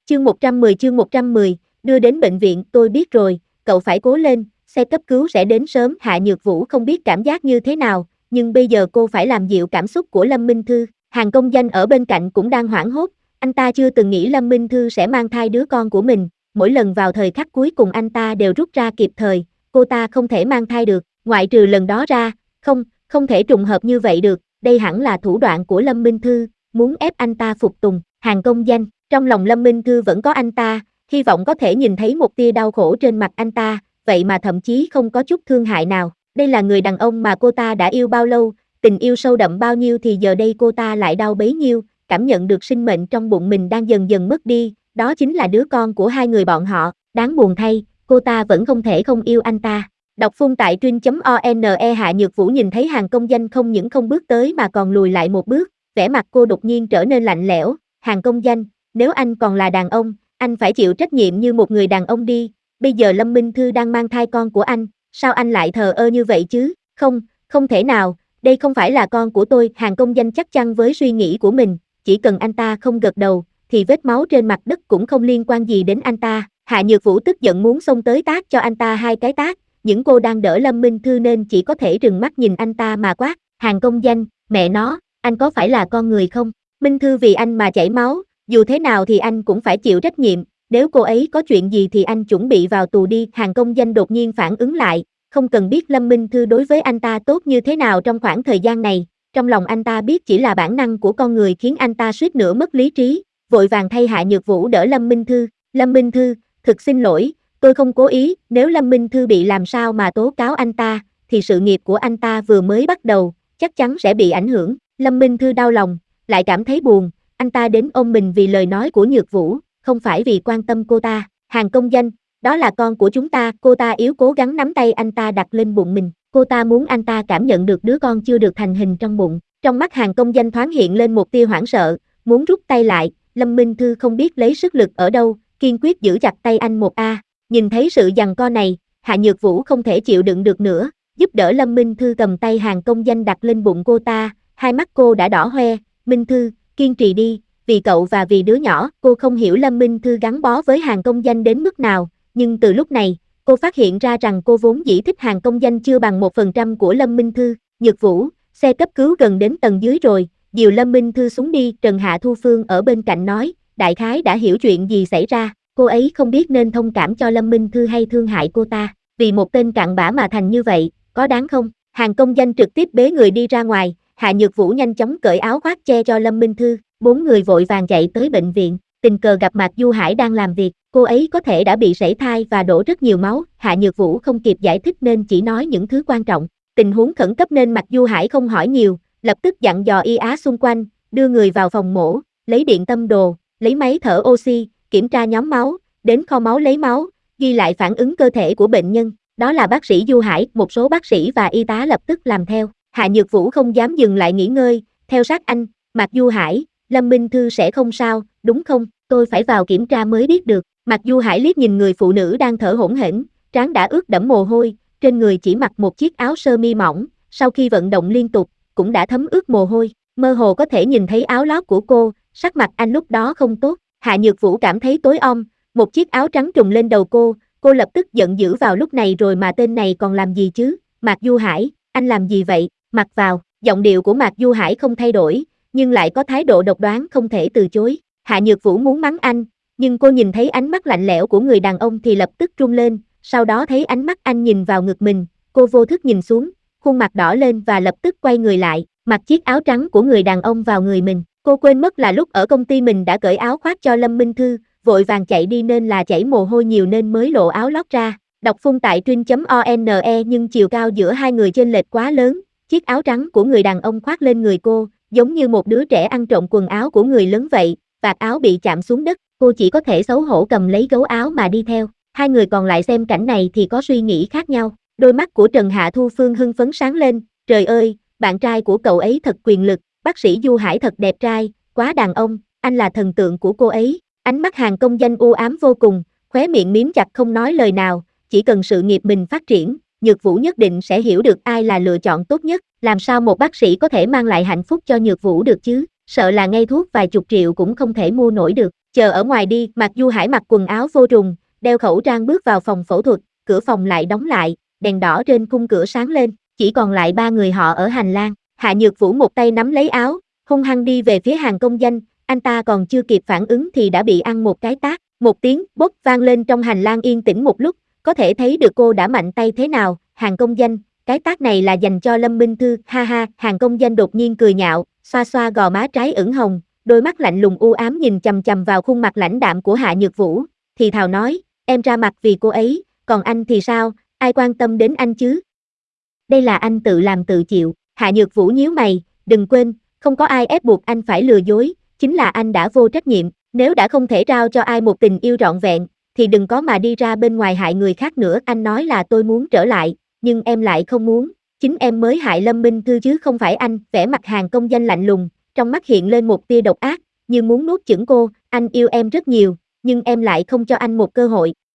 Chương 110, đưa đến bệnh viện, tôi biết rồi, cậu phải cố lên, xe cấp cứu sẽ đến sớm. Hạ Nhược Vũ không biết cảm giác như thế nào, nhưng bây giờ cô phải làm dịu cảm xúc của Lâm Minh Thư. Hàng công danh ở bên cạnh cũng đang hoảng hốt, anh ta chưa từng nghĩ Lâm Minh Thư sẽ mang thai đứa con của mình, mỗi lần vào thời khắc cuối cùng anh ta đều rút ra kịp thời, cô ta không thể mang thai được, ngoại trừ lần đó ra, không thể trùng hợp như vậy được, đây hẳn là thủ đoạn của Lâm Minh Thư, muốn ép anh ta phục tùng. Hàng công danh, trong lòng Lâm Minh Thư vẫn có anh ta, hy vọng có thể nhìn thấy một tia đau khổ trên mặt anh ta, vậy mà thậm chí không có chút thương hại nào. Đây là người đàn ông mà cô ta đã yêu bao lâu, tình yêu sâu đậm bao nhiêu thì giờ đây cô ta lại đau bấy nhiêu, cảm nhận được sinh mệnh trong bụng mình đang dần dần mất đi, đó chính là đứa con của hai người bọn họ, đáng buồn thay, cô ta vẫn không thể không yêu anh ta. Đọc phun tại truyện.one. Hạ Nhược Vũ nhìn thấy Hàng công danh không những không bước tới mà còn lùi lại một bước, vẻ mặt cô đột nhiên trở nên lạnh lẽo. Hàng công danh, nếu anh còn là đàn ông, anh phải chịu trách nhiệm như một người đàn ông đi, bây giờ Lâm Minh Thư đang mang thai con của anh, sao anh lại thờ ơ như vậy chứ? Không thể nào, đây không phải là con của tôi. Hàng công danh chắc chắn với suy nghĩ của mình, chỉ cần anh ta không gật đầu, thì vết máu trên mặt đất cũng không liên quan gì đến anh ta. Hạ Nhược Vũ tức giận muốn xông tới tát cho anh ta hai cái tát, những cô đang đỡ Lâm Minh Thư nên chỉ có thể trừng mắt nhìn anh ta mà quát. Hàng công danh, mẹ nó, anh có phải là con người không? Minh Thư vì anh mà chảy máu, dù thế nào thì anh cũng phải chịu trách nhiệm, nếu cô ấy có chuyện gì thì anh chuẩn bị vào tù đi. Hàng công danh đột nhiên phản ứng lại, không cần biết Lâm Minh Thư đối với anh ta tốt như thế nào trong khoảng thời gian này, trong lòng anh ta biết chỉ là bản năng của con người khiến anh ta suýt nữa mất lý trí, vội vàng thay Hạ Nhược Vũ đỡ Lâm Minh Thư. Lâm Minh Thư, thực xin lỗi, tôi không cố ý, nếu Lâm Minh Thư bị làm sao mà tố cáo anh ta, thì sự nghiệp của anh ta vừa mới bắt đầu, chắc chắn sẽ bị ảnh hưởng. Lâm Minh Thư đau lòng, lại cảm thấy buồn, anh ta đến ôm mình vì lời nói của Nhược Vũ, không phải vì quan tâm cô ta. Hàng công danh, đó là con của chúng ta, cô ta yếu cố gắng nắm tay anh ta đặt lên bụng mình, cô ta muốn anh ta cảm nhận được đứa con chưa được thành hình trong bụng. Trong mắt Hàng công danh thoáng hiện lên một tia hoảng sợ, muốn rút tay lại, Lâm Minh Thư không biết lấy sức lực ở đâu, kiên quyết giữ chặt tay anh một a. Nhìn thấy sự giằng co này, Hạ Nhược Vũ không thể chịu đựng được nữa, giúp đỡ Lâm Minh Thư cầm tay Hàng công danh đặt lên bụng cô ta, hai mắt cô đã đỏ hoe. Minh Thư, kiên trì đi, vì cậu và vì đứa nhỏ. Cô không hiểu Lâm Minh Thư gắn bó với Hàng công danh đến mức nào, nhưng từ lúc này, cô phát hiện ra rằng cô vốn dĩ thích Hàng công danh chưa bằng 1% của Lâm Minh Thư. Nhược Vũ, xe cấp cứu gần đến tầng dưới rồi, dìu Lâm Minh Thư xuống đi. Trần Hạ Thu Phương ở bên cạnh nói, đại khái đã hiểu chuyện gì xảy ra, cô ấy không biết nên thông cảm cho Lâm Minh Thư hay thương hại cô ta, vì một tên cặn bã mà thành như vậy, có đáng không? Hàng công danh trực tiếp bế người đi ra ngoài, Hạ Nhược Vũ nhanh chóng cởi áo khoác che cho Lâm Minh Thư, bốn người vội vàng chạy tới bệnh viện, tình cờ gặp Mạc Du Hải đang làm việc, cô ấy có thể đã bị sảy thai và đổ rất nhiều máu. Hạ Nhược Vũ không kịp giải thích nên chỉ nói những thứ quan trọng, tình huống khẩn cấp nên Mạc Du Hải không hỏi nhiều, lập tức dặn dò y á xung quanh, đưa người vào phòng mổ, lấy điện tâm đồ, lấy máy thở oxy, kiểm tra nhóm máu, đến kho máu lấy máu, ghi lại phản ứng cơ thể của bệnh nhân. Đó là bác sĩ Du Hải, một số bác sĩ và y tá lập tức làm theo. Hạ Nhược Vũ không dám dừng lại nghỉ ngơi, theo sát anh. Mạc Du Hải, Lâm Minh Thư sẽ không sao, đúng không? Tôi phải vào kiểm tra mới biết được. Mạc Du Hải liếc nhìn người phụ nữ đang thở hổn hển, trán đã ướt đẫm mồ hôi, trên người chỉ mặc một chiếc áo sơ mi mỏng, sau khi vận động liên tục, cũng đã thấm ướt mồ hôi, mơ hồ có thể nhìn thấy áo lót của cô, sắc mặt anh lúc đó không tốt. Hạ Nhược Vũ cảm thấy tối om, một chiếc áo trắng trùm lên đầu cô lập tức giận dữ vào lúc này rồi mà tên này còn làm gì chứ? Mạc Du Hải, anh làm gì vậy? Mặc vào. Giọng điệu của Mạc Du Hải không thay đổi, nhưng lại có thái độ độc đoán không thể từ chối. Hạ Nhược Vũ muốn mắng anh, nhưng cô nhìn thấy ánh mắt lạnh lẽo của người đàn ông thì lập tức run lên, sau đó thấy ánh mắt anh nhìn vào ngực mình, cô vô thức nhìn xuống, khuôn mặt đỏ lên và lập tức quay người lại, mặc chiếc áo trắng của người đàn ông vào người mình. Cô quên mất là lúc ở công ty mình đã cởi áo khoác cho Lâm Minh Thư, vội vàng chạy đi nên là chảy mồ hôi nhiều nên mới lộ áo lót ra. Đọc phun tại truyện.one. Nhưng chiều cao giữa hai người chênh lệch quá lớn, chiếc áo trắng của người đàn ông khoác lên người cô, giống như một đứa trẻ ăn trộm quần áo của người lớn vậy, vạt áo bị chạm xuống đất, cô chỉ có thể xấu hổ cầm lấy gấu áo mà đi theo. Hai người còn lại xem cảnh này thì có suy nghĩ khác nhau. Đôi mắt của Trần Hạ Thu Phương hưng phấn sáng lên, trời ơi, bạn trai của cậu ấy thật quyền lực, bác sĩ Du Hải thật đẹp trai, quá đàn ông, anh là thần tượng của cô ấy. Ánh mắt Hàng công danh u ám vô cùng, khóe miệng miếm chặt không nói lời nào, chỉ cần sự nghiệp mình phát triển, Nhược Vũ nhất định sẽ hiểu được ai là lựa chọn tốt nhất. Làm sao một bác sĩ có thể mang lại hạnh phúc cho Nhược Vũ được chứ? Sợ là ngay thuốc vài chục triệu cũng không thể mua nổi được. chờ ở ngoài đi. Mạc Du Hải mặc quần áo vô trùng, đeo khẩu trang bước vào phòng phẫu thuật, cửa phòng lại đóng lại, đèn đỏ trên khung cửa sáng lên, chỉ còn lại ba người họ ở hành lang. Hạ Nhược Vũ một tay nắm lấy áo, hung hăng đi về phía Hàn Công Danh, anh ta còn chưa kịp phản ứng thì đã bị ăn một cái tát. Một tiếng bốp vang lên trong hành lang yên tĩnh một lúc, có thể thấy được cô đã mạnh tay thế nào. Hàn Công Danh, cái tát này là dành cho Lâm Minh Thư, ha ha. Hàn Công Danh đột nhiên cười nhạo, xoa xoa gò má trái ửng hồng, đôi mắt lạnh lùng u ám nhìn chằm chằm vào khuôn mặt lãnh đạm của Hạ Nhược Vũ, thì thào nói, em ra mặt vì cô ấy, còn anh thì sao, ai quan tâm đến anh chứ? Đây là anh tự làm tự chịu. Hạ Nhược Vũ nhíu mày, đừng quên, không có ai ép buộc anh phải lừa dối, chính là anh đã vô trách nhiệm, nếu đã không thể trao cho ai một tình yêu trọn vẹn, thì đừng có mà đi ra bên ngoài hại người khác nữa. Anh nói là tôi muốn trở lại, nhưng em lại không muốn, chính em mới hại Lâm Minh Thư chứ không phải anh. Vẻ mặt Hàn Công Danh lạnh lùng, trong mắt hiện lên một tia độc ác, như muốn nuốt chửng cô. Anh yêu em rất nhiều, nhưng em lại không cho anh một cơ hội.